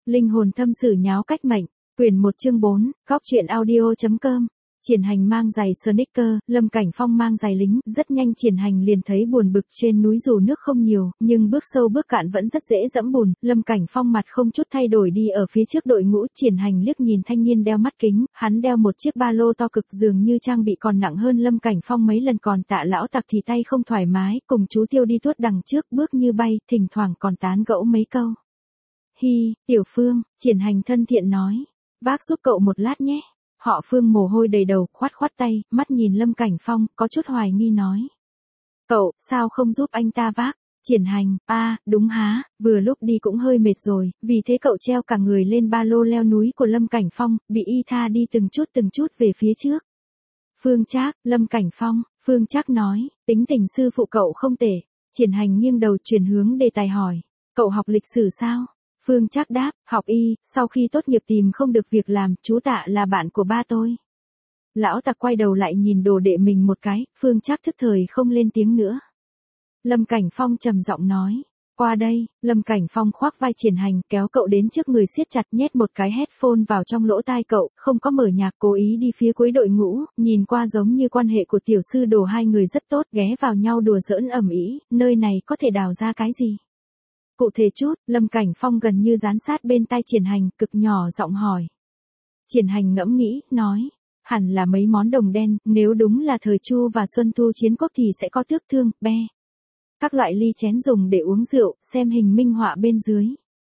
Linh hồn thâm sử nháo cách mệnh, quyển 1 chương 4, góc truyện audio.com. Triển Hành mang giày sneaker, Lâm Cảnh Phong mang giày lính, rất nhanh Triển Hành liền thấy buồn bực trên núi dù nước không nhiều, nhưng bước sâu bước cạn vẫn rất dễ dẫm bùn. Lâm Cảnh Phong mặt không chút thay đổi đi ở phía trước đội ngũ. Triển Hành liếc nhìn thanh niên đeo mắt kính, hắn đeo một chiếc ba lô to cực, dường như trang bị còn nặng hơn Lâm Cảnh Phong mấy lần. Còn Tạ lão Tặc thì tay không thoải mái, cùng chú Tiêu đi tuốt đằng trước, bước như bay, thỉnh thoảng còn tán gẫu mấy câu. Hi, Tiểu Phương, Triển Hành thân thiện nói, vác giúp cậu một lát nhé. Họ Phương mồ hôi đầy đầu, khoát khoát tay, mắt nhìn Lâm Cảnh Phong, có chút hoài nghi nói. Cậu, sao không giúp anh ta vác? Triển Hành, đúng há, vừa lúc đi cũng hơi mệt rồi, vì thế cậu treo cả người lên ba lô leo núi của Lâm Cảnh Phong, bị y tha đi từng chút về phía trước. Phương Trác, Lâm Cảnh Phong, Phương Trác nói, tính tình sư phụ cậu không tệ. Triển Hành nghiêng đầu chuyển hướng đề tài hỏi, cậu học lịch sử sao? Phương Trác đáp, học y, sau khi tốt nghiệp tìm không được việc làm, chú Tạ là bạn của ba tôi. Lão Tặc quay đầu lại nhìn đồ đệ mình một cái, Phương Trác thức thời không lên tiếng nữa. Lâm Cảnh Phong trầm giọng nói, qua đây. Lâm Cảnh Phong khoác vai Triển Hành, kéo cậu đến trước người siết chặt, nhét một cái headphone vào trong lỗ tai cậu, không có mở nhạc, cố ý đi phía cuối đội ngũ, nhìn qua giống như quan hệ của tiểu sư đồ hai người rất tốt, ghé vào nhau đùa giỡn ầm ĩ, nơi này có thể đào ra cái gì? Cụ thể chút, Lâm Cảnh Phong gần như dán sát bên tai Triển Hành, cực nhỏ giọng hỏi. Triển Hành ngẫm nghĩ, nói, hẳn là mấy món đồng đen, nếu đúng là thời Chu và Xuân Thu chiến quốc thì sẽ có tước thương, be. Các loại ly chén dùng để uống rượu, xem hình minh họa bên dưới.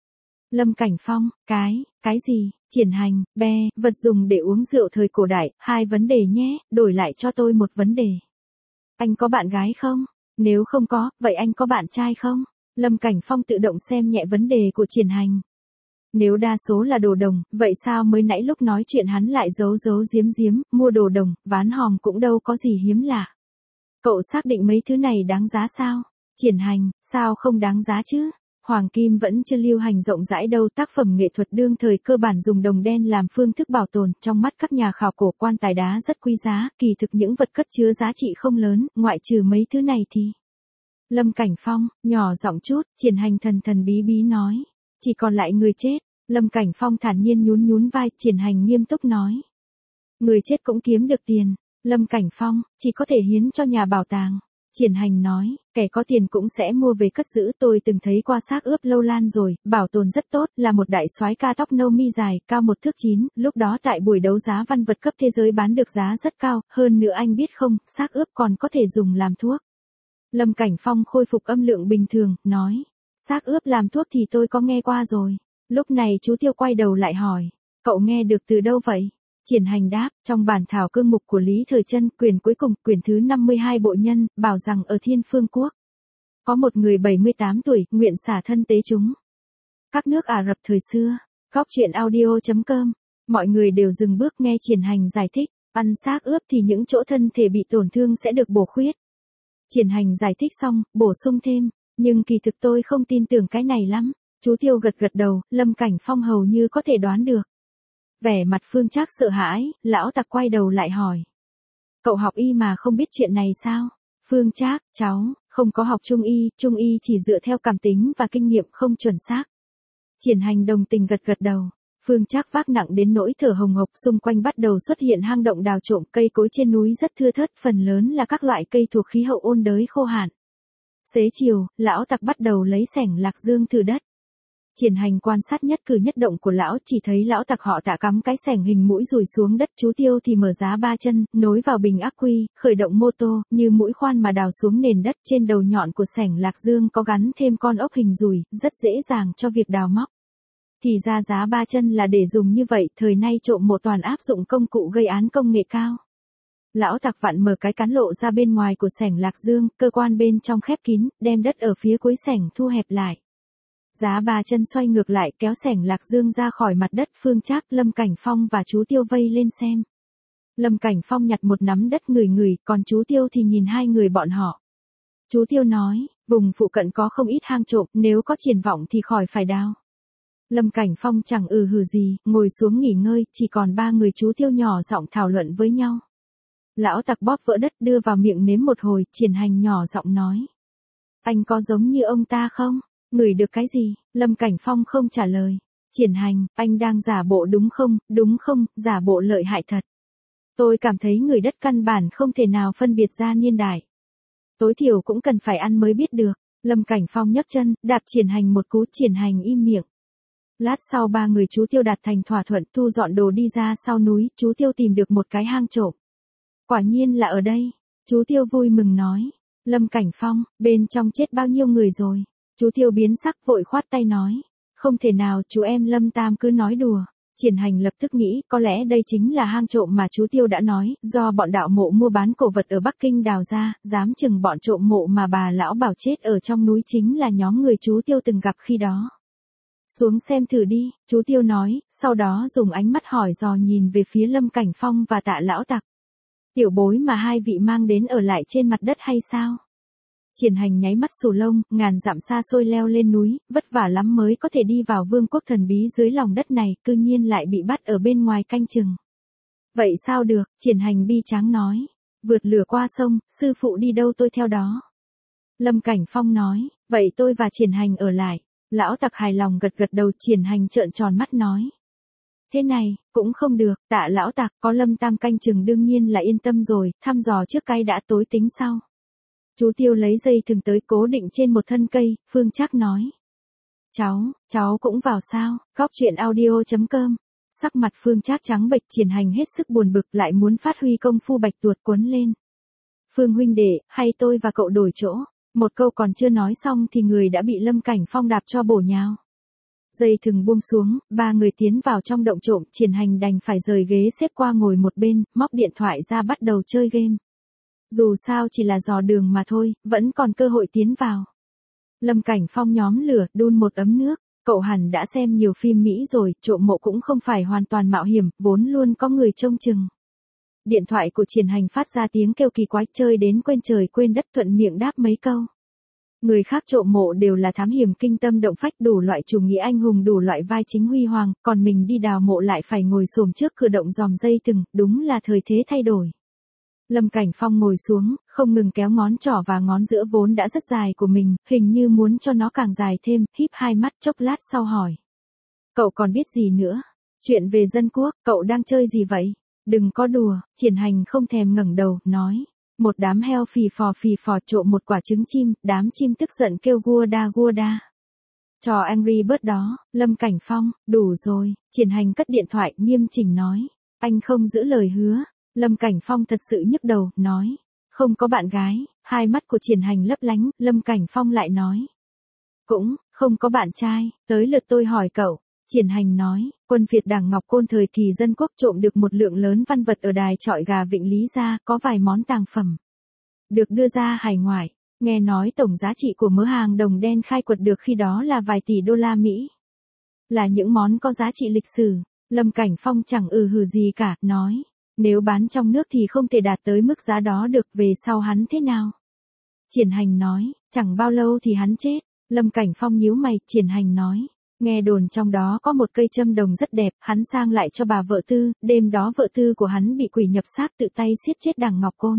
Lâm Cảnh Phong, cái gì? Triển Hành, be, vật dùng để uống rượu thời cổ đại, 2 vấn đề nhé, đổi lại cho tôi một vấn đề. Anh có bạn gái không? Nếu không có, vậy anh có bạn trai không? Lâm Cảnh Phong tự động xem nhẹ vấn đề của Triển Hành. Nếu đa số là đồ đồng, vậy sao mới nãy lúc nói chuyện hắn lại giấu giếm, mua đồ đồng, ván hòm cũng đâu có gì hiếm lạ. Cậu xác định mấy thứ này đáng giá sao? Triển Hành, sao không đáng giá chứ? Hoàng kim vẫn chưa lưu hành rộng rãi đâu, tác phẩm nghệ thuật đương thời cơ bản dùng đồng đen làm phương thức bảo tồn, trong mắt các nhà khảo cổ quan tài đá rất quý giá, kỳ thực những vật cất chứa giá trị không lớn, ngoại trừ mấy thứ này thì... Lâm Cảnh Phong, nhỏ giọng chút, Triển Hành thần bí nói, chỉ còn lại người chết. Lâm Cảnh Phong thản nhiên nhún vai, Triển Hành nghiêm túc nói. Người chết cũng kiếm được tiền. Lâm Cảnh Phong, chỉ có thể hiến cho nhà bảo tàng. Triển Hành nói, kẻ có tiền cũng sẽ mua về cất giữ, tôi từng thấy qua xác ướp lâu lan rồi, bảo tồn rất tốt, là một đại soái ca tóc nâu mi dài, cao 1 thước 9, lúc đó tại buổi đấu giá văn vật cấp thế giới bán được giá rất cao, hơn nữa anh biết không, xác ướp còn có thể dùng làm thuốc. Lâm Cảnh Phong khôi phục âm lượng bình thường, nói, xác ướp làm thuốc thì tôi có nghe qua rồi. Lúc này chú Tiêu quay đầu lại hỏi, cậu nghe được từ đâu vậy? Triển Hành đáp, trong bản thảo cương mục của Lý Thời Trân, quyển cuối cùng, quyển thứ 52 bộ nhân, bảo rằng ở Thiên Phương Quốc, có một người 78 tuổi, nguyện xả thân tế chúng. Các nước Ả Rập thời xưa, góc truyện audio.com, mọi người đều dừng bước nghe Triển Hành giải thích, ăn xác ướp thì những chỗ thân thể bị tổn thương sẽ được bổ khuyết. Triển Hành giải thích xong, bổ sung thêm, nhưng kỳ thực tôi không tin tưởng cái này lắm. Chú Tiêu gật đầu, Lâm Cảnh Phong hầu như có thể đoán được. Vẻ mặt Phương Trác sợ hãi, lão Tặc quay đầu lại hỏi. Cậu học y mà không biết chuyện này sao? Phương Trác, cháu, không có học trung y chỉ dựa theo cảm tính và kinh nghiệm không chuẩn xác. Triển Hành đồng tình gật đầu. Phương Trác vác nặng đến nỗi thở hồng hộc, xung quanh bắt đầu xuất hiện hang động đào trộm, cây cối trên núi rất thưa thớt, phần lớn là các loại cây thuộc khí hậu ôn đới khô hạn. Xế chiều, lão Tặc bắt đầu lấy xẻng lạc dương thử đất. Triển Hành quan sát nhất cử nhất động của lão, chỉ thấy lão Tặc họ Tạ cắm cái xẻng hình mũi rùi xuống đất, chú Tiêu thì mở giá 3 chân, nối vào bình ắc quy, khởi động mô tô, như mũi khoan mà đào xuống nền đất, trên đầu nhọn của xẻng lạc dương có gắn thêm con ốc hình rùi, rất dễ dàng cho việc đào móc. Thì ra giá 3 chân là để dùng như vậy, thời nay trộm mộ toàn áp dụng công cụ gây án công nghệ cao. Lão Tặc vặn mở cái cán lộ ra bên ngoài của xẻng lạc dương, cơ quan bên trong khép kín, đem đất ở phía cuối xẻng thu hẹp lại. Giá 3 chân xoay ngược lại, kéo xẻng lạc dương ra khỏi mặt đất. Phương Trác, Lâm Cảnh Phong và chú Tiêu vây lên xem. Lâm Cảnh Phong nhặt một nắm đất ngửi, còn chú Tiêu thì nhìn hai người bọn họ. Chú Tiêu nói, vùng phụ cận có không ít hang trộm, nếu có triển vọng thì khỏi phải đào. Lâm Cảnh Phong chẳng hừ gì, ngồi xuống nghỉ ngơi, chỉ còn 3 người. Chú Tiêu nhỏ giọng thảo luận với nhau. Lão Tặc bóp vỡ đất đưa vào miệng nếm một hồi, Triển Hành nhỏ giọng nói. Anh có giống như ông ta không? Ngửi được cái gì? Lâm Cảnh Phong không trả lời. Triển Hành, anh đang giả bộ đúng không, giả bộ lợi hại thật. Tôi cảm thấy người đất căn bản không thể nào phân biệt ra niên đại. Tối thiểu cũng cần phải ăn mới biết được. Lâm Cảnh Phong nhấc chân, đạp Triển Hành một cú. Triển Hành im miệng. Lát sau ba người chú Tiêu đạt thành thỏa thuận thu dọn đồ đi ra sau núi, chú Tiêu tìm được một cái hang trộm. Quả nhiên là ở đây. Chú Tiêu vui mừng nói. Lâm Cảnh Phong, bên trong chết bao nhiêu người rồi? Chú Tiêu biến sắc vội khoát tay nói. Không thể nào, chú em Lâm Tam cứ nói đùa. Triển Hành lập tức nghĩ có lẽ đây chính là hang trộm mà chú Tiêu đã nói, do bọn đạo mộ mua bán cổ vật ở Bắc Kinh đào ra, dám chừng bọn trộm mộ mà bà lão bảo chết ở trong núi chính là nhóm người chú Tiêu từng gặp khi đó. Xuống xem thử đi, chú Tiêu nói, sau đó dùng ánh mắt hỏi dò nhìn về phía Lâm Cảnh Phong và Tạ lão tặc. Tiểu bối mà hai vị mang đến ở lại trên mặt đất hay sao? Triển Hành nháy mắt sù lông, ngàn dặm xa xôi leo lên núi, vất vả lắm mới có thể đi vào vương quốc thần bí dưới lòng đất này, cư nhiên lại bị bắt ở bên ngoài canh chừng. Vậy sao được, Triển Hành bi tráng nói. Vượt lửa qua sông, sư phụ đi đâu tôi theo đó. Lâm Cảnh Phong nói, vậy tôi và Triển Hành ở lại. Lão tặc hài lòng gật gật đầu. Triển Hành trợn tròn mắt nói. Thế này, cũng không được, Tạ lão tặc, có Lâm Tam canh chừng đương nhiên là yên tâm rồi, thăm dò trước cái đã tối tính sau. Chú Tiêu lấy dây thừng tới cố định trên một thân cây, Phương Trác nói. Cháu cũng vào sao, Góc Truyện Audio.com. Sắc mặt Phương Trác trắng bệch. Triển Hành hết sức buồn bực lại muốn phát huy công phu bạch tuột cuốn lên. Phương huynh đệ, hay tôi và cậu đổi chỗ. Một câu còn chưa nói xong thì người đã bị Lâm Cảnh Phong đạp cho bổ nhào. Dây thừng buông xuống, ba người tiến vào trong động trộm. Triển Hành đành phải rời ghế xếp qua ngồi một bên, móc điện thoại ra bắt đầu chơi game. Dù sao chỉ là dò đường mà thôi, vẫn còn cơ hội tiến vào. Lâm Cảnh Phong nhóm lửa, đun một ấm nước. Cậu hẳn đã xem nhiều phim Mỹ rồi, trộm mộ cũng không phải hoàn toàn mạo hiểm, vốn luôn có người trông chừng. Điện thoại của Triển Hành phát ra tiếng kêu kỳ quái, chơi đến quên trời quên đất thuận miệng đáp mấy câu. Người khác trộm mộ đều là thám hiểm kinh tâm động phách, đủ loại chủ nghĩa anh hùng, đủ loại vai chính huy hoàng, còn mình đi đào mộ lại phải ngồi xổm trước cửa động dòm dây thừng, đúng là thời thế thay đổi. Lâm Cảnh Phong ngồi xuống, không ngừng kéo ngón trỏ và ngón giữa vốn đã rất dài của mình, hình như muốn cho nó càng dài thêm, híp hai mắt chốc lát sau hỏi. Cậu còn biết gì nữa? Chuyện về dân quốc, cậu đang chơi gì vậy? Đừng có đùa. Triển Hành không thèm ngẩng đầu, nói. Một đám heo phì phò trộm một quả trứng chim, đám chim tức giận kêu gua đa. Trò Angry Bird đó. Lâm Cảnh Phong, đủ rồi. Triển Hành cất điện thoại, nghiêm chỉnh nói. Anh không giữ lời hứa. Lâm Cảnh Phong thật sự nhức đầu, nói. Không có bạn gái. Hai mắt của Triển Hành lấp lánh. Lâm Cảnh Phong lại nói. Cũng không có bạn trai. Tới lượt tôi hỏi cậu. Triển Hành nói, quân Việt Đảng Ngọc Côn thời kỳ dân quốc trộm được một lượng lớn văn vật ở đài trọi gà Vịnh Lý Gia, có vài món tàng phẩm được đưa ra hải ngoại. Nghe nói tổng giá trị của mớ hàng đồng đen khai quật được khi đó là vài tỷ đô la Mỹ. Là những món có giá trị lịch sử. Lâm Cảnh Phong chẳng hừ gì cả, nói, nếu bán trong nước thì không thể đạt tới mức giá đó được, về sau hắn thế nào? Triển Hành nói, chẳng bao lâu thì hắn chết. Lâm Cảnh Phong nhíu mày. Triển Hành nói. Nghe đồn trong đó có một cây châm đồng rất đẹp, hắn sang lại cho bà vợ tư, đêm đó vợ tư của hắn bị quỷ nhập xác tự tay giết chết Đằng Ngọc Côn.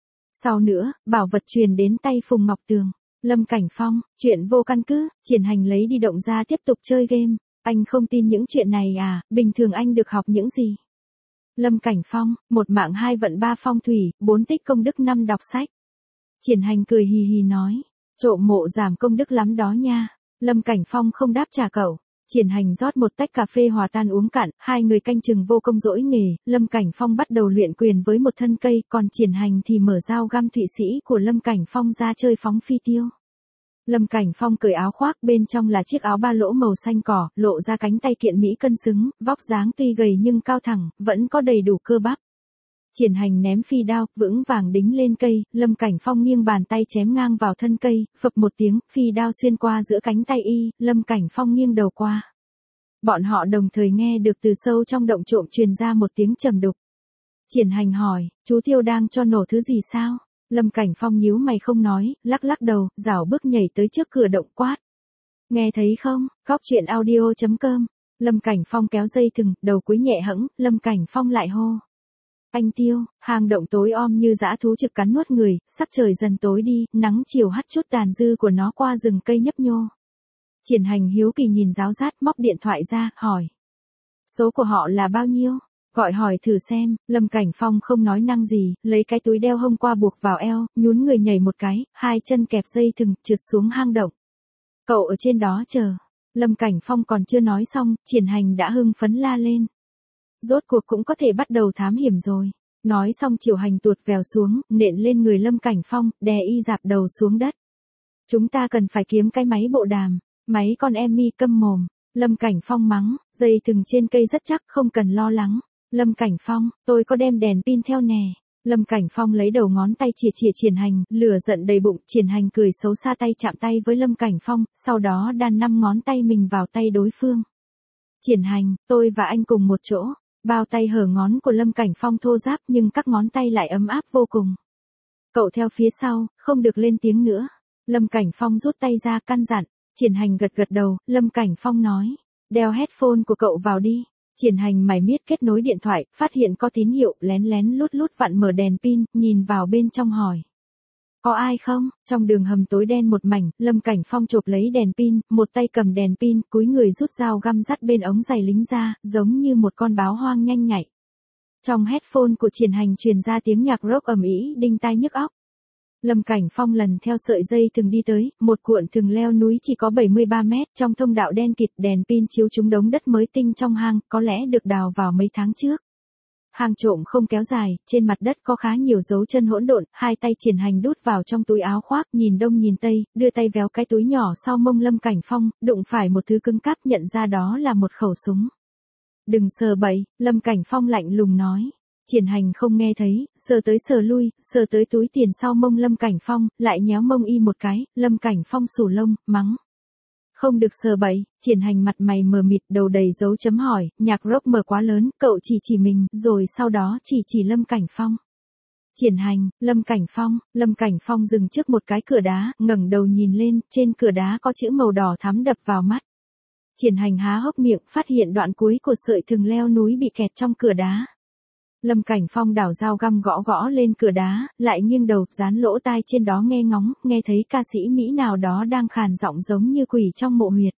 Sau nữa, bảo vật truyền đến tay Phùng Ngọc Tường. Lâm Cảnh Phong, chuyện vô căn cứ. Triển Hành lấy đi động ra tiếp tục chơi game. Anh không tin những chuyện này à, bình thường anh được học những gì? Lâm Cảnh Phong, 1 mạng 2 vận 3 phong thủy, 4 tích công đức 5 đọc sách. Triển Hành cười hì hì nói, trộm mộ giảm công đức lắm đó nha. Lâm Cảnh Phong không đáp trả cậu. Triển Hành rót một tách cà phê hòa tan uống cạn, hai người canh chừng vô công dỗi nghề. Lâm Cảnh Phong bắt đầu luyện quyền với một thân cây, còn Triển Hành thì mở dao găm Thụy Sĩ của Lâm Cảnh Phong ra chơi phóng phi tiêu. Lâm Cảnh Phong cởi áo khoác, bên trong là chiếc áo ba lỗ màu xanh cỏ, lộ ra cánh tay kiện mỹ cân xứng, vóc dáng tuy gầy nhưng cao thẳng, vẫn có đầy đủ cơ bắp. Triển Hành ném phi đao, vững vàng đính lên cây. Lâm Cảnh Phong nghiêng bàn tay chém ngang vào thân cây, phập một tiếng, phi đao xuyên qua giữa cánh tay y. Lâm Cảnh Phong nghiêng đầu qua. Bọn họ đồng thời nghe được từ sâu trong động trộm truyền ra một tiếng trầm đục. Triển Hành hỏi, chú Tiêu đang cho nổ thứ gì sao? Lâm Cảnh Phong nhíu mày không nói, lắc đầu, rảo bước nhảy tới trước cửa động quát. Nghe thấy không? Góc Truyện Audio.com. Lâm Cảnh Phong kéo dây thừng, đầu cúi nhẹ hẫng. Lâm Cảnh Phong lại hô. Anh Tiêu, hang động tối om như dã thú trực cắn nuốt người, sắc trời dần tối đi, nắng chiều hắt chút tàn dư của nó qua rừng cây nhấp nhô. Triển Hành hiếu kỳ nhìn giáo giác móc điện thoại ra, hỏi. Số của họ là bao nhiêu? Gọi hỏi thử xem, Lâm Cảnh Phong không nói năng gì, lấy cái túi đeo hôm qua buộc vào eo, nhún người nhảy một cái, hai chân kẹp dây thừng, trượt xuống hang động. Cậu ở trên đó chờ. Lâm Cảnh Phong còn chưa nói xong, Triển Hành đã hưng phấn la lên. Rốt cuộc cũng có thể bắt đầu thám hiểm rồi. Nói xong Triệu Hành tuột vèo xuống, nện lên người Lâm Cảnh Phong, đè y dạp đầu xuống đất. Chúng ta cần phải kiếm cái máy bộ đàm. Máy con em mi câm mồm. Lâm Cảnh Phong mắng, dây thừng trên cây rất chắc, không cần lo lắng. Lâm Cảnh Phong, tôi có đem đèn pin theo nè. Lâm Cảnh Phong lấy đầu ngón tay chìa Triển Hành, lửa giận đầy bụng, Triển Hành cười xấu xa tay chạm tay với Lâm Cảnh Phong, sau đó đan 5 ngón tay mình vào tay đối phương. Triển Hành, tôi và anh cùng một chỗ. Bao tay hở ngón của Lâm Cảnh Phong thô ráp nhưng các ngón tay lại ấm áp vô cùng. Cậu theo phía sau, không được lên tiếng nữa. Lâm Cảnh Phong rút tay ra căn dặn. Triển Hành gật gật đầu, Lâm Cảnh Phong nói. Đeo headphone của cậu vào đi. Triển Hành mải miết kết nối điện thoại, phát hiện có tín hiệu, lén lén lút lút vặn mở đèn pin, nhìn vào bên trong hỏi. Có ai không? Trong đường hầm tối đen một mảnh, Lâm Cảnh Phong chộp lấy đèn pin, một tay cầm đèn pin, cúi người rút dao găm dắt bên ống giày lính ra, giống như một con báo hoang nhanh nhạy. Trong headphone của Triển Hành truyền ra tiếng nhạc rock ầm ĩ, đinh tai nhức óc. Lâm Cảnh Phong lần theo sợi dây thừng đi tới, một cuộn thừng leo núi chỉ có 73 mét, trong thông đạo đen kịt, đèn pin chiếu trúng đống đất mới tinh trong hang, có lẽ được đào vào mấy tháng trước. Hang trộm không kéo dài, trên mặt đất có khá nhiều dấu chân hỗn độn, hai tay Triển Hành đút vào trong túi áo khoác, nhìn đông nhìn tây, đưa tay véo cái túi nhỏ sau mông Lâm Cảnh Phong, đụng phải một thứ cứng cáp, nhận ra đó là một khẩu súng. Đừng sờ bậy, Lâm Cảnh Phong lạnh lùng nói. Triển Hành không nghe thấy, sờ tới sờ lui, sờ tới túi tiền sau mông Lâm Cảnh Phong, lại nhéo mông y một cái, Lâm Cảnh Phong sù lông, mắng. Không được sờ bậy. Triển Hành mặt mày mờ mịt, đầu đầy dấu chấm hỏi, nhạc rock mở quá lớn, cậu chỉ mình, rồi sau đó chỉ Lâm Cảnh Phong. Triển Hành, Lâm Cảnh Phong dừng trước một cái cửa đá, ngẩng đầu nhìn lên, trên cửa đá có chữ màu đỏ thắm đập vào mắt. Triển Hành há hốc miệng, phát hiện đoạn cuối của sợi thừng leo núi bị kẹt trong cửa đá. Lâm Cảnh Phong đảo dao găm gõ gõ lên cửa đá, lại nghiêng đầu, dán lỗ tai trên đó nghe ngóng, nghe thấy ca sĩ Mỹ nào đó đang khàn giọng giống như quỷ trong mộ huyệt.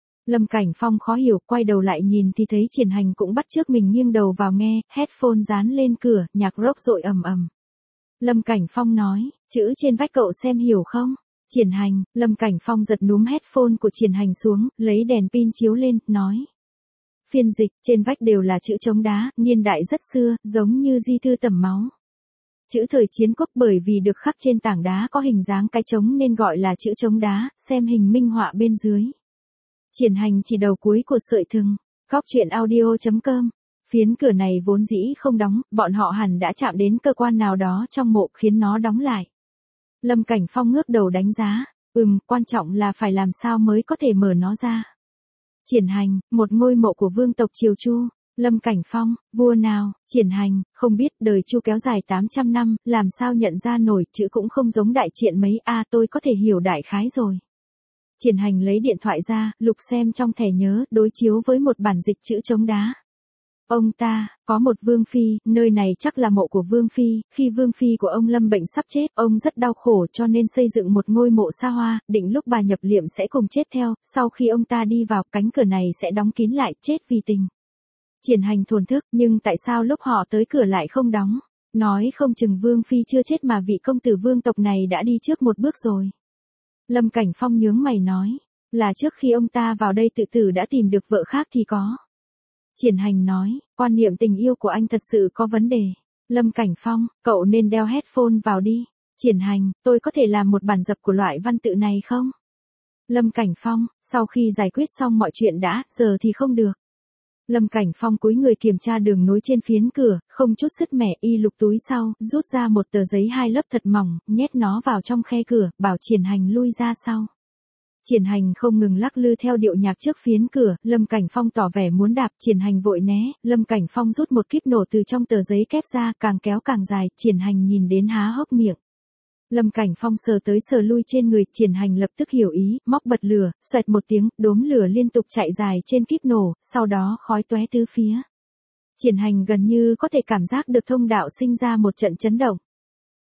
Lâm Cảnh Phong khó hiểu, quay đầu lại nhìn thì thấy Triển Hành cũng bắt chước mình nghiêng đầu vào nghe, headphone dán lên cửa, nhạc rock rội ầm ầm. Lâm Cảnh Phong nói, chữ trên vách cậu xem hiểu không? Triển Hành, Lâm Cảnh Phong giật núm headphone của Triển Hành xuống, lấy đèn pin chiếu lên, nói. Phiên dịch, trên vách đều là chữ chống đá, niên đại rất xưa, giống như di thư tẩm máu. Chữ thời chiến quốc bởi vì được khắc trên tảng đá có hình dáng cái trống nên gọi là chữ chống đá, xem hình minh họa bên dưới. Triển Hành chỉ đầu cuối của sợi thừng. Góc truyện audio.com. Phiến cửa này vốn dĩ không đóng, bọn họ hẳn đã chạm đến cơ quan nào đó trong mộ khiến nó đóng lại. Lâm Cảnh Phong ngước đầu đánh giá. Quan trọng là phải làm sao mới có thể mở nó ra. Triển Hành, một ngôi mộ của vương tộc Triều Chu. Lâm Cảnh Phong, vua nào? Triển Hành, không biết, đời Chu kéo dài 800 năm, làm sao nhận ra nổi, chữ cũng không giống đại triện mấy, tôi có thể hiểu đại khái rồi. Triển Hành lấy điện thoại ra, lục xem trong thẻ nhớ, đối chiếu với một bản dịch chữ chống đá. Ông ta, có một vương phi, nơi này chắc là mộ của vương phi, khi vương phi của ông lâm bệnh sắp chết, ông rất đau khổ cho nên xây dựng một ngôi mộ xa hoa, định lúc bà nhập liệm sẽ cùng chết theo, sau khi ông ta đi vào, cánh cửa này sẽ đóng kín lại, chết vì tình. Triển Hành thổn thức, nhưng tại sao lúc họ tới cửa lại không đóng? Nói không chừng vương phi chưa chết mà vị công tử vương tộc này đã đi trước một bước rồi. Lâm Cảnh Phong nhướng mày nói, là trước khi ông ta vào đây tự tử đã tìm được vợ khác thì có. Triển Hành nói, quan niệm tình yêu của anh thật sự có vấn đề. Lâm Cảnh Phong, cậu nên đeo headphone vào đi. Triển Hành, tôi có thể làm một bản dập của loại văn tự này không? Lâm Cảnh Phong, sau khi giải quyết xong mọi chuyện đã, giờ thì không được. Lâm Cảnh Phong cúi người kiểm tra đường nối trên phiến cửa, không chút sứt mẻ, y lục túi sau, rút ra một tờ giấy 2 lớp thật mỏng, nhét nó vào trong khe cửa, bảo Triển Hành lui ra sau. Triển Hành không ngừng lắc lư theo điệu nhạc trước phiến cửa, Lâm Cảnh Phong tỏ vẻ muốn đạp, Triển Hành vội né, Lâm Cảnh Phong rút một kíp nổ từ trong tờ giấy kép ra, càng kéo càng dài, Triển Hành nhìn đến há hốc miệng. Lâm Cảnh Phong sờ tới sờ lui trên người, Triển Hành lập tức hiểu ý, móc bật lửa, xoẹt một tiếng, đốm lửa liên tục chạy dài trên kíp nổ, sau đó khói tóe tứ phía. Triển Hành gần như có thể cảm giác được thông đạo sinh ra một trận chấn động.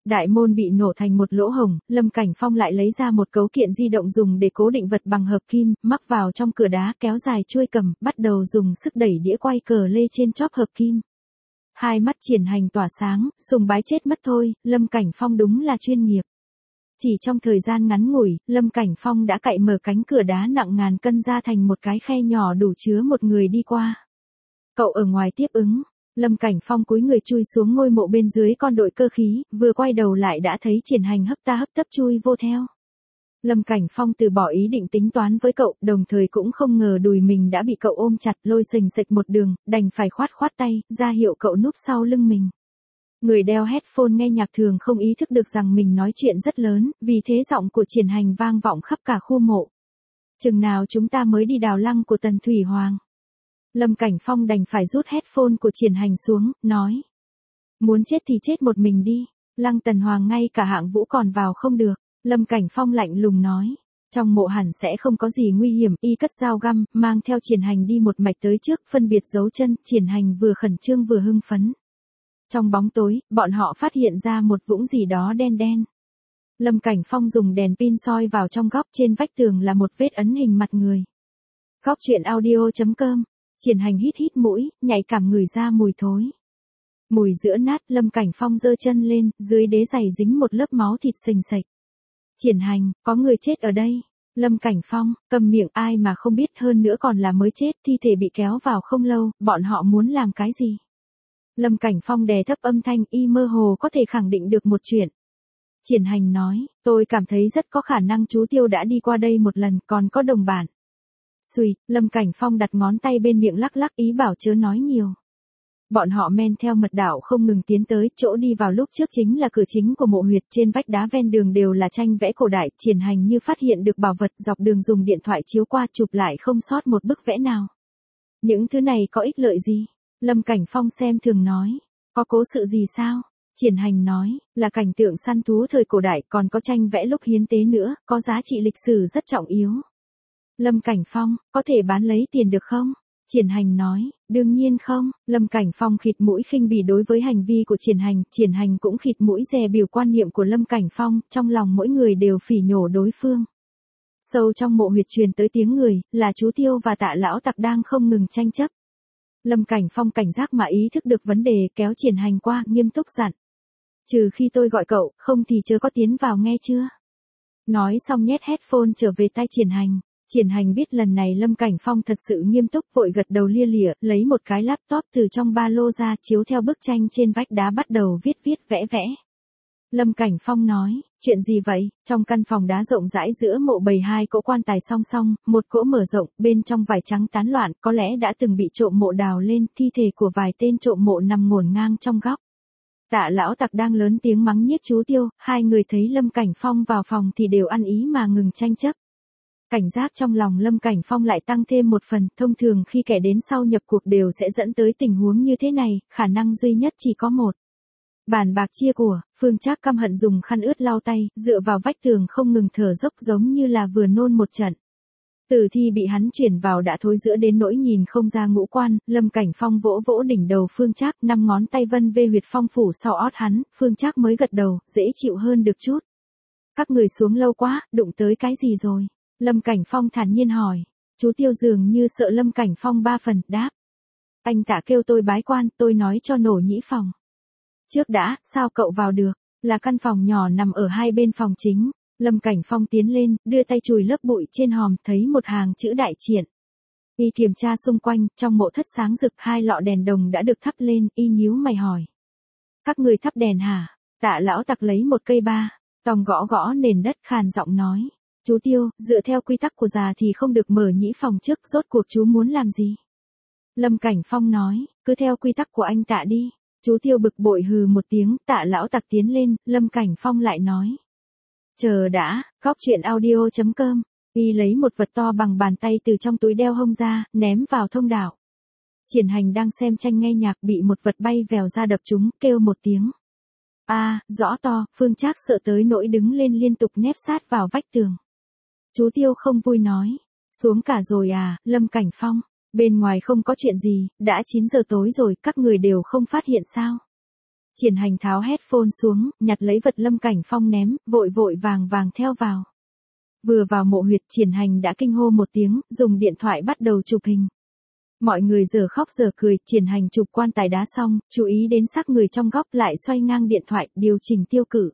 Đại môn bị nổ thành một lỗ hổng, Lâm Cảnh Phong lại lấy ra một cấu kiện di động dùng để cố định vật bằng hợp kim, mắc vào trong cửa đá kéo dài chuôi cầm, bắt đầu dùng sức đẩy đĩa quay cờ lê trên chóp hợp kim. Hai mắt Triển Hành tỏa sáng, sùng bái chết mất thôi, Lâm Cảnh Phong đúng là chuyên nghiệp. Chỉ trong thời gian ngắn ngủi, Lâm Cảnh Phong đã cạy mở cánh cửa đá nặng ngàn cân ra thành một cái khe nhỏ đủ chứa một người đi qua. Cậu ở ngoài tiếp ứng. Lâm Cảnh Phong cúi người chui xuống ngôi mộ bên dưới con đội cơ khí, vừa quay đầu lại đã thấy Triển Hành hấp ta hấp tấp chui vô theo. Lâm Cảnh Phong từ bỏ ý định tính toán với cậu, đồng thời cũng không ngờ đùi mình đã bị cậu ôm chặt lôi xình xịch một đường, đành phải khoát khoát tay, ra hiệu cậu núp sau lưng mình. Người đeo headphone nghe nhạc thường không ý thức được rằng mình nói chuyện rất lớn, vì thế giọng của Triển Hành vang vọng khắp cả khu mộ. Chừng nào chúng ta mới đi đào lăng của Tần Thủy Hoàng? Lâm Cảnh Phong đành phải rút headphone của Triển Hành xuống, nói. Muốn chết thì chết một mình đi, lăng Tần Hoàng ngay cả hạng vũ còn vào không được. Lâm Cảnh Phong lạnh lùng nói. Trong mộ hẳn sẽ không có gì nguy hiểm, y cất dao găm, mang theo Triển Hành đi một mạch tới trước, phân biệt dấu chân, Triển Hành vừa khẩn trương vừa hưng phấn. Trong bóng tối, bọn họ phát hiện ra một vũng gì đó đen đen. Lâm Cảnh Phong dùng đèn pin soi vào trong góc, trên vách tường là một vết ấn hình mặt người. Góc truyện audio.com. Triển Hành hít hít mũi, nhạy cảm ngửi ra mùi thối. Mùi giữa nát, Lâm Cảnh Phong giơ chân lên, dưới đế giày dính một lớp máu thịt sình sạch. Triển Hành, có người chết ở đây. Lâm Cảnh Phong, cầm miệng, ai mà không biết, hơn nữa còn là mới chết, thi thể bị kéo vào không lâu, bọn họ muốn làm cái gì? Lâm Cảnh Phong đè thấp âm thanh, y mơ hồ có thể khẳng định được một chuyện. Triển Hành nói, tôi cảm thấy rất có khả năng chú Tiêu đã đi qua đây một lần, còn có đồng bạn. Xùi, Lâm Cảnh Phong đặt ngón tay bên miệng lắc lắc, ý bảo chớ nói nhiều. Bọn họ men theo mật đạo không ngừng tiến tới, chỗ đi vào lúc trước chính là cửa chính của mộ huyệt, trên vách đá ven đường đều là tranh vẽ cổ đại, Triển Hành như phát hiện được bảo vật, dọc đường dùng điện thoại chiếu qua chụp lại không sót một bức vẽ nào. Những thứ này có ích lợi gì? Lâm Cảnh Phong xem thường nói. Có cố sự gì sao? Triển Hành nói, là cảnh tượng săn thú thời cổ đại, còn có tranh vẽ lúc hiến tế nữa, có giá trị lịch sử rất trọng yếu. Lâm Cảnh Phong, có thể bán lấy tiền được không? Triển Hành nói, đương nhiên không. Lâm Cảnh Phong khịt mũi khinh bỉ đối với hành vi của Triển Hành cũng khịt mũi dè biểu quan niệm của Lâm Cảnh Phong, trong lòng mỗi người đều phỉ nhổ đối phương. Sâu trong mộ huyệt truyền tới tiếng người, là chú Tiêu và Tạ lão tặc đang không ngừng tranh chấp. Lâm Cảnh Phong cảnh giác mà ý thức được vấn đề, kéo Triển Hành qua, nghiêm túc dặn. Trừ khi tôi gọi cậu, không thì chớ có tiến vào nghe chưa? Nói xong nhét headphone trở về tay Triển Hành. Triển Hành biết lần này Lâm Cảnh Phong thật sự nghiêm túc, vội gật đầu lia lịa, lấy một cái laptop từ trong ba lô ra, chiếu theo bức tranh trên vách đá bắt đầu viết vẽ. Lâm Cảnh Phong nói, chuyện gì vậy? Trong căn phòng đá rộng rãi giữa mộ bày hai cỗ quan tài song song, một cỗ mở rộng, bên trong vải trắng tán loạn, có lẽ đã từng bị trộm mộ đào lên, thi thể của vài tên trộm mộ nằm ngổn ngang trong góc. Tạ lão tặc đang lớn tiếng mắng nhiếc chú Tiêu, hai người thấy Lâm Cảnh Phong vào phòng thì đều ăn ý mà ngừng tranh chấp. Cảnh giác trong lòng Lâm Cảnh Phong lại tăng thêm một phần, thông thường khi kẻ đến sau nhập cuộc đều sẽ dẫn tới tình huống như thế này, khả năng duy nhất chỉ có một. Bàn bạc chia của, Phương Trác căm hận dùng khăn ướt lau tay, dựa vào vách tường không ngừng thở dốc giống như là vừa nôn một trận. Tử thi bị hắn chuyển vào đã thối rữa đến nỗi nhìn không ra ngũ quan, Lâm Cảnh Phong vỗ vỗ đỉnh đầu Phương Trác, 5 ngón tay vân vê huyệt phong phủ sau ót hắn, Phương Trác mới gật đầu, dễ chịu hơn được chút. Các người xuống lâu quá, đụng tới cái gì rồi? Lâm Cảnh Phong thản nhiên hỏi. Chú Tiêu dường như sợ Lâm Cảnh Phong 3 phần, đáp. Anh Tạ kêu tôi bái quan, tôi nói cho nổ nhĩ phòng. Trước đã, sao cậu vào được? Là căn phòng nhỏ nằm ở hai bên phòng chính. Lâm Cảnh Phong tiến lên, đưa tay chùi lớp bụi trên hòm, thấy một hàng chữ đại triển. Y kiểm tra xung quanh, trong mộ thất sáng rực, 2 lọ đèn đồng đã được thắp lên, y nhíu mày hỏi. Các người thắp đèn hả? Tạ lão tặc lấy một cây ba, tòng gõ gõ nền đất, khàn giọng nói. Chú Tiêu, dựa theo quy tắc của già thì không được mở nhĩ phòng trước, rốt cuộc chú muốn làm gì? Lâm Cảnh Phong nói, cứ theo quy tắc của anh Tạ đi. Chú Tiêu bực bội hừ một tiếng, Tạ lão tặc tiến lên, Lâm Cảnh Phong lại nói. Chờ đã, góc truyện audio.com. Y lấy một vật to bằng bàn tay từ trong túi đeo hông ra, ném vào thông đạo. Triển Hành đang xem tranh nghe nhạc bị một vật bay vèo ra đập trúng, kêu một tiếng. Rõ to, Phương Trác sợ tới nỗi đứng lên liên tục nép sát vào vách tường. Chú Tiêu không vui nói, xuống cả rồi à, Lâm Cảnh Phong, bên ngoài không có chuyện gì, đã 9 giờ tối rồi, các người đều không phát hiện sao? Triển Hành tháo headphone xuống, nhặt lấy vật Lâm Cảnh Phong ném, vội vội vàng vàng theo vào. Vừa vào mộ huyệt, Triển Hành đã kinh hô một tiếng, dùng điện thoại bắt đầu chụp hình. Mọi người giờ khóc giờ cười, Triển Hành chụp quan tài đá xong, chú ý đến xác người trong góc lại xoay ngang điện thoại, điều chỉnh tiêu cự.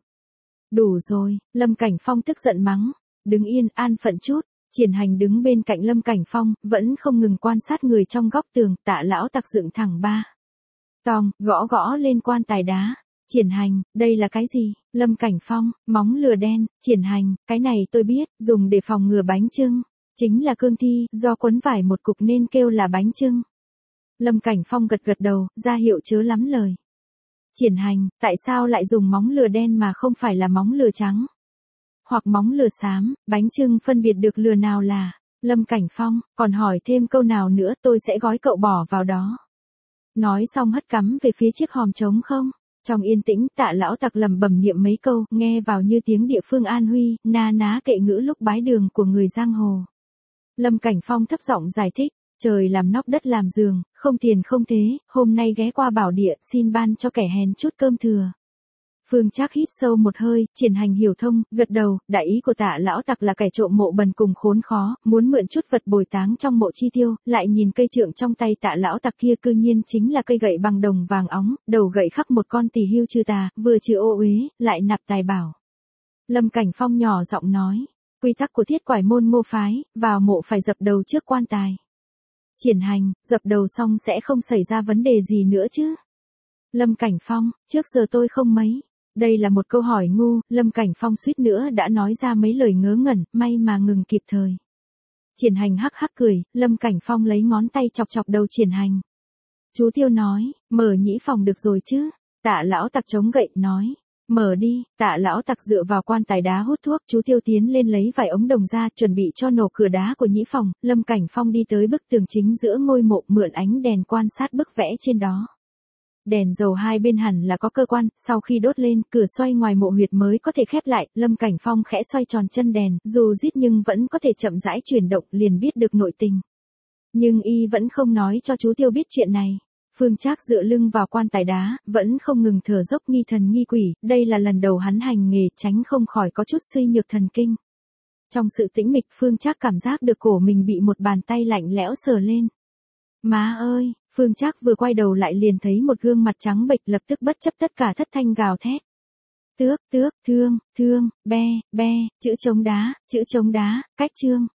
Đủ rồi, Lâm Cảnh Phong tức giận mắng. Đứng yên, an phận chút. Triển Hành đứng bên cạnh Lâm Cảnh Phong, vẫn không ngừng quan sát người trong góc tường, Tạ lão tặc dựng thẳng ba. Tòng, gõ gõ lên quan tài đá. Triển Hành, đây là cái gì? Lâm Cảnh Phong, móng lừa đen. Triển Hành, cái này tôi biết, dùng để phòng ngừa bánh chưng. Chính là cương thi, do quấn vải một cục nên kêu là bánh chưng. Lâm Cảnh Phong gật gật đầu, ra hiệu chớ lắm lời. Triển Hành, tại sao lại dùng móng lừa đen mà không phải là móng lừa trắng? Hoặc móng lừa xám, bánh chưng phân biệt được lừa nào là? Lâm Cảnh Phong, còn hỏi thêm câu nào nữa tôi sẽ gói cậu bỏ vào đó. Nói xong hất cắm về phía chiếc hòm trống không. Trong yên tĩnh, Tạ lão tặc lẩm bẩm niệm mấy câu, nghe vào như tiếng địa phương An Huy, na ná kệ ngữ lúc bái đường của người giang hồ. Lâm Cảnh Phong thấp giọng giải thích, trời làm nóc đất làm giường, không tiền không thế, hôm nay ghé qua bảo địa, xin ban cho kẻ hèn chút cơm thừa. Phương Trác hít sâu một hơi, Triển Hành hiểu thông, gật đầu, đại ý của Tạ lão tặc là kẻ trộm mộ bần cùng khốn khó, muốn mượn chút vật bồi táng trong mộ chi tiêu, lại nhìn cây trượng trong tay Tạ lão tặc kia cư nhiên chính là cây gậy bằng đồng vàng óng, đầu gậy khắc một con tỳ hưu trừ tà, vừa trừ ô uế, lại nạp tài bảo. Lâm Cảnh Phong nhỏ giọng nói, quy tắc của Thiết Quải môn Ngô phái, vào mộ phải dập đầu trước quan tài. Triển Hành, dập đầu xong sẽ không xảy ra vấn đề gì nữa chứ? Lâm Cảnh Phong, trước giờ tôi không mấy. Đây là một câu hỏi ngu, Lâm Cảnh Phong suýt nữa đã nói ra mấy lời ngớ ngẩn, may mà ngừng kịp thời. Triển Hành hắc hắc cười, Lâm Cảnh Phong lấy ngón tay chọc chọc đầu Triển Hành. Chú Tiêu nói, mở nhĩ phòng được rồi chứ? Tạ lão tặc chống gậy, nói, mở đi. Tạ lão tặc dựa vào quan tài đá hút thuốc, chú Tiêu tiến lên lấy vài ống đồng ra, chuẩn bị cho nổ cửa đá của nhĩ phòng. Lâm Cảnh Phong đi tới bức tường chính giữa ngôi mộ, mượn ánh đèn quan sát bức vẽ trên đó. Đèn dầu hai bên hẳn là có cơ quan, sau khi đốt lên, cửa xoay ngoài mộ huyệt mới có thể khép lại, Lâm Cảnh Phong khẽ xoay tròn chân đèn, dù rít nhưng vẫn có thể chậm rãi chuyển động, liền biết được nội tình. Nhưng y vẫn không nói cho chú Tiêu biết chuyện này. Phương Trác dựa lưng vào quan tài đá, vẫn không ngừng thở dốc nghi thần nghi quỷ, đây là lần đầu hắn hành nghề, tránh không khỏi có chút suy nhược thần kinh. Trong sự tĩnh mịch, Phương Trác cảm giác được cổ mình bị một bàn tay lạnh lẽo sờ lên. Má ơi! Phương Trác vừa quay đầu lại liền thấy một gương mặt trắng bệch, lập tức bất chấp tất cả thất thanh gào thét. Tước, thương, be, chữ chống đá, cách chương.